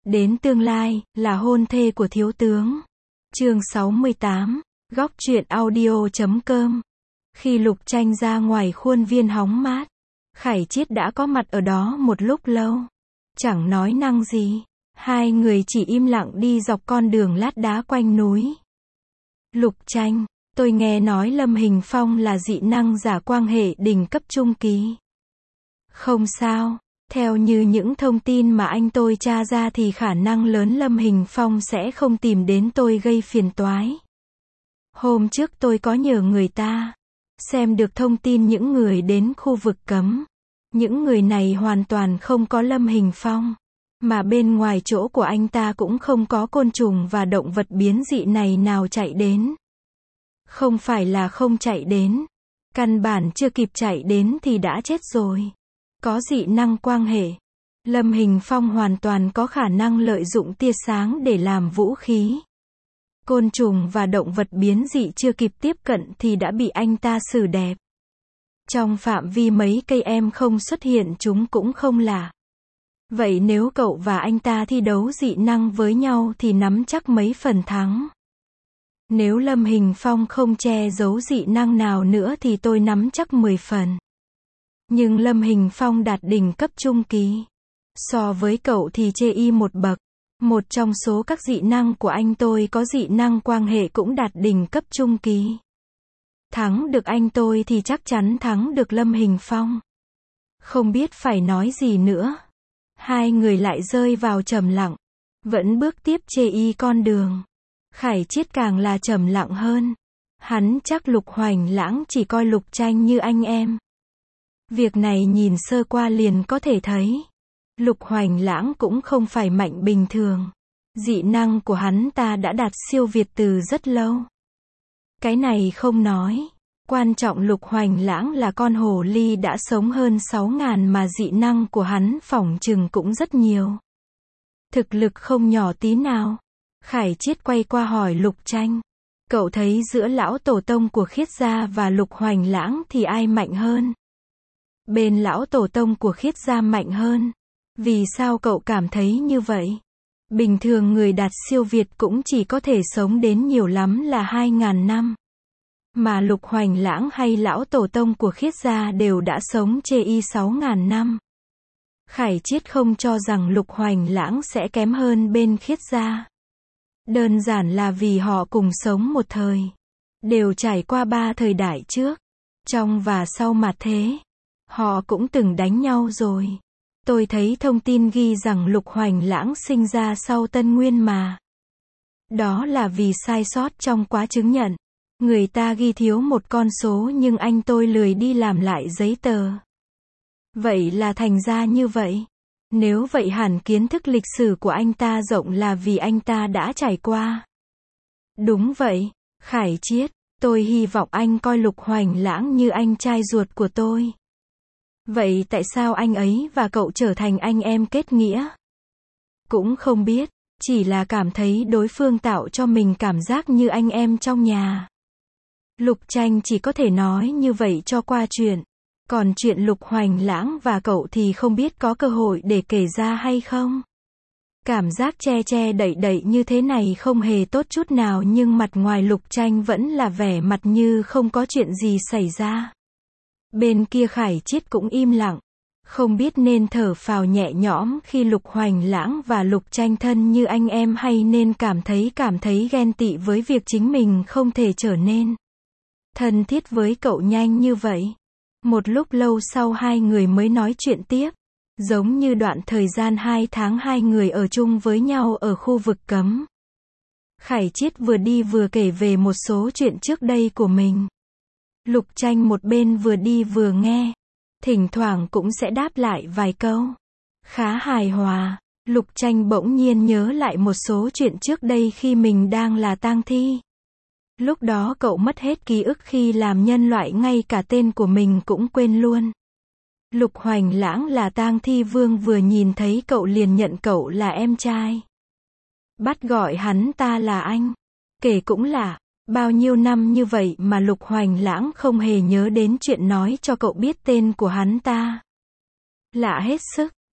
Đến tương lai, là hôn thê của thiếu tướng. Chương 68, góc truyện audio.com. Khi Lục Tranh ra ngoài khuôn viên hóng mát, Khải Chiết đã có mặt ở đó một lúc lâu. Chẳng nói năng gì, hai người chỉ im lặng đi dọc con đường lát đá quanh núi. Lục Tranh, tôi nghe nói Lâm Hình Phong là dị năng giả quan hệ đỉnh cấp trung kỳ. Không sao, theo như những thông tin mà anh tôi tra ra thì khả năng lớn Lâm Hình Phong sẽ không tìm đến tôi gây phiền toái. Hôm trước tôi có nhờ người ta xem được thông tin những người đến khu vực cấm. Những người này hoàn toàn không có Lâm Hình Phong, mà bên ngoài chỗ của anh ta cũng không có côn trùng và động vật biến dị này nào chạy đến. Không phải là không chạy đến, căn bản chưa kịp chạy đến thì đã chết rồi. Có dị năng quang hệ, Lâm Hình Phong hoàn toàn có khả năng lợi dụng tia sáng để làm vũ khí. Côn trùng và động vật biến dị chưa kịp tiếp cận thì đã bị anh ta xử đẹp. Trong phạm vi mấy cây em không xuất hiện chúng cũng không lạ. Vậy nếu cậu và anh ta thi đấu dị năng với nhau thì nắm chắc mấy phần thắng. Nếu Lâm Hình Phong không che giấu dị năng nào nữa thì tôi nắm chắc 10 phần. Nhưng Lâm Hình Phong đạt đỉnh cấp trung kỳ. So với cậu thì chê y một bậc. Một trong số các dị năng của anh tôi có dị năng quang hệ cũng đạt đỉnh cấp trung kỳ. Thắng được anh tôi thì chắc chắn thắng được Lâm Hình Phong. Không biết phải nói gì nữa. Hai người lại rơi vào trầm lặng. Vẫn bước tiếp chê y con đường. Khải Chiết càng là trầm lặng hơn. Hắn chắc Lục Hoành Lãng chỉ coi Lục Tranh như anh em. Việc này nhìn sơ qua liền có thể thấy. Lục Hoành Lãng cũng không phải mạnh bình thường. Dị năng của hắn ta đã đạt siêu việt từ rất lâu. Cái này không nói. Quan trọng Lục Hoành Lãng là con hồ ly đã sống hơn 6.000 mà dị năng của hắn phỏng chừng cũng rất nhiều. Thực lực không nhỏ tí nào. Khải Chiết quay qua hỏi Lục Tranh. Cậu thấy giữa lão tổ tông của Khiết gia và Lục Hoành Lãng thì ai mạnh hơn? Bên lão tổ tông của Khiết gia mạnh hơn. Vì sao cậu cảm thấy như vậy? Bình thường người đạt siêu việt cũng chỉ có thể sống đến nhiều lắm là 2.000 năm. Mà Lục Hoành Lãng hay lão tổ tông của Khiết gia đều đã sống chê y 6.000 năm. Khải Chiết không cho rằng Lục Hoành Lãng sẽ kém hơn bên Khiết gia. Đơn giản là vì họ cùng sống một thời. Đều trải qua 3 thời đại trước. Trong và sau mạt thế. Họ cũng từng đánh nhau rồi. Tôi thấy thông tin ghi rằng Lục Hoành Lãng sinh ra sau Tân Nguyên mà. Đó là vì sai sót trong quá chứng nhận. Người ta ghi thiếu một con số nhưng anh tôi lười đi làm lại giấy tờ. Vậy là thành ra như vậy. Nếu vậy hẳn kiến thức lịch sử của anh ta rộng là vì anh ta đã trải qua. Đúng vậy, Khải Chiết, tôi hy vọng anh coi Lục Hoành Lãng như anh trai ruột của tôi. Vậy tại sao anh ấy và cậu trở thành anh em kết nghĩa? Cũng không biết, chỉ là cảm thấy đối phương tạo cho mình cảm giác như anh em trong nhà. Lục Tranh chỉ có thể nói như vậy cho qua chuyện. Còn chuyện Lục Hoành Lãng và cậu thì không biết có cơ hội để kể ra hay không. Cảm giác che che đậy đậy như thế này không hề tốt chút nào nhưng mặt ngoài Lục Tranh vẫn là vẻ mặt như không có chuyện gì xảy ra. Bên kia Khải Chiết cũng im lặng. Không biết nên thở phào nhẹ nhõm khi Lục Hoành Lãng và Lục Tranh thân như anh em hay nên cảm thấy ghen tị với việc chính mình không thể trở nên thân thiết với cậu nhanh như vậy. Một lúc lâu sau hai người mới nói chuyện tiếp. Giống như đoạn thời gian 2 tháng hai người ở chung với nhau ở khu vực cấm. Khải Chiết vừa đi vừa kể về một số chuyện trước đây của mình. Lục Tranh một bên vừa đi vừa nghe. Thỉnh thoảng cũng sẽ đáp lại vài câu. Khá hài hòa. Lục Tranh bỗng nhiên nhớ lại một số chuyện trước đây khi mình đang là tang thi. Lúc đó cậu mất hết ký ức khi làm nhân loại ngay cả tên của mình cũng quên luôn. Lục Hoành Lãng là tang thi vương vừa nhìn thấy cậu liền nhận cậu là em trai. Bắt gọi hắn ta là anh. Kể cũng lạ, bao nhiêu năm như vậy mà Lục Hoành Lãng không hề nhớ đến chuyện nói cho cậu biết tên của hắn ta. Lạ hết sức,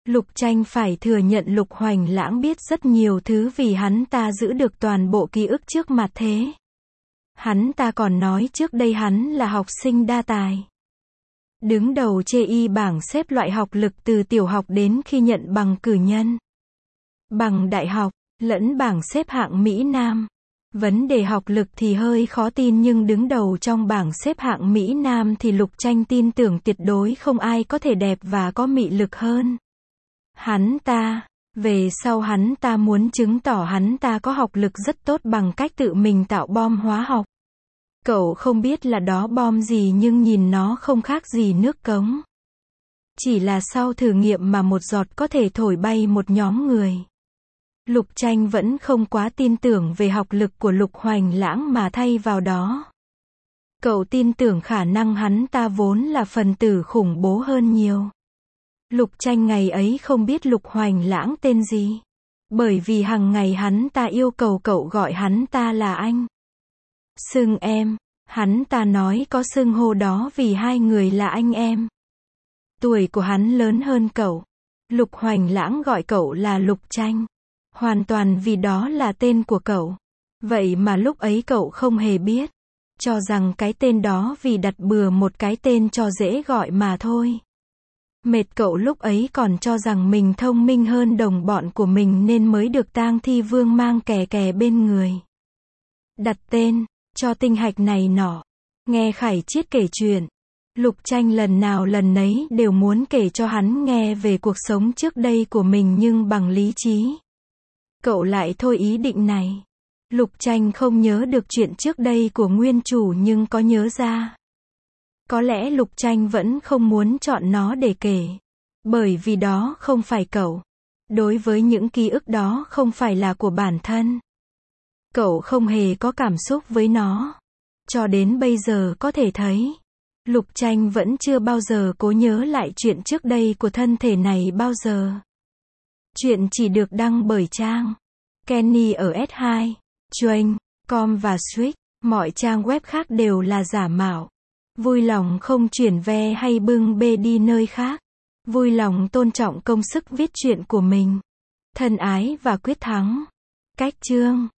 Lục Tranh phải thừa nhận Lục Hoành Lãng biết rất nhiều thứ vì hắn ta giữ được toàn bộ ký ức trước mặt thế. Hắn ta còn nói trước đây hắn là học sinh đa tài. Đứng đầu chê y bảng xếp loại học lực từ tiểu học đến khi nhận bằng cử nhân, bằng đại học, lẫn bảng xếp hạng Mỹ Nam. Vấn đề học lực thì hơi khó tin nhưng đứng đầu trong bảng xếp hạng Mỹ Nam thì Lục Tranh tin tưởng tuyệt đối không ai có thể đẹp và có mị lực hơn hắn ta. Về sau hắn ta muốn chứng tỏ hắn ta có học lực rất tốt bằng cách tự mình tạo bom hóa học. Cậu không biết là đó bom gì nhưng nhìn nó không khác gì nước cống. Chỉ là sau thử nghiệm mà một giọt có thể thổi bay một nhóm người. Lục Tranh vẫn không quá tin tưởng về học lực của Lục Hoành Lãng mà thay vào đó, cậu tin tưởng khả năng hắn ta vốn là phần tử khủng bố hơn nhiều. Lục Tranh ngày ấy không biết Lục Hoành Lãng tên gì, bởi vì hàng ngày hắn ta yêu cầu cậu gọi hắn ta là anh. Xưng em, hắn ta nói có xưng hô đó vì hai người là anh em. Tuổi của hắn lớn hơn cậu. Lục Hoành Lãng gọi cậu là Lục Tranh, hoàn toàn vì đó là tên của cậu. Vậy mà lúc ấy cậu không hề biết, cho rằng cái tên đó vì đặt bừa một cái tên cho dễ gọi mà thôi. Mệt cậu lúc ấy còn cho rằng mình thông minh hơn đồng bọn của mình nên mới được Tang Thi Vương mang kè kè bên người. Đặt tên cho tinh hạch này nọ. Nghe Khải Chiết kể chuyện, Lục Tranh lần nào lần nấy đều muốn kể cho hắn nghe về cuộc sống trước đây của mình nhưng bằng lý trí. Cậu lại thôi ý định này. Lục Tranh không nhớ được chuyện trước đây của nguyên chủ nhưng có nhớ ra. Có lẽ Lục Tranh vẫn không muốn chọn nó để kể. Bởi vì đó không phải cậu. Đối với những ký ức đó không phải là của bản thân. Cậu không hề có cảm xúc với nó. Cho đến bây giờ có thể thấy, Lục Tranh vẫn chưa bao giờ cố nhớ lại chuyện trước đây của thân thể này bao giờ. Chuyện chỉ được đăng bởi trang Kenny ở S2, Train, Com và Switch. Mọi trang web khác đều là giả mạo. Vui lòng không chuyển ve hay bưng bê đi nơi khác. Vui lòng tôn trọng công sức viết truyện của mình. Thân ái và quyết thắng. Cách chương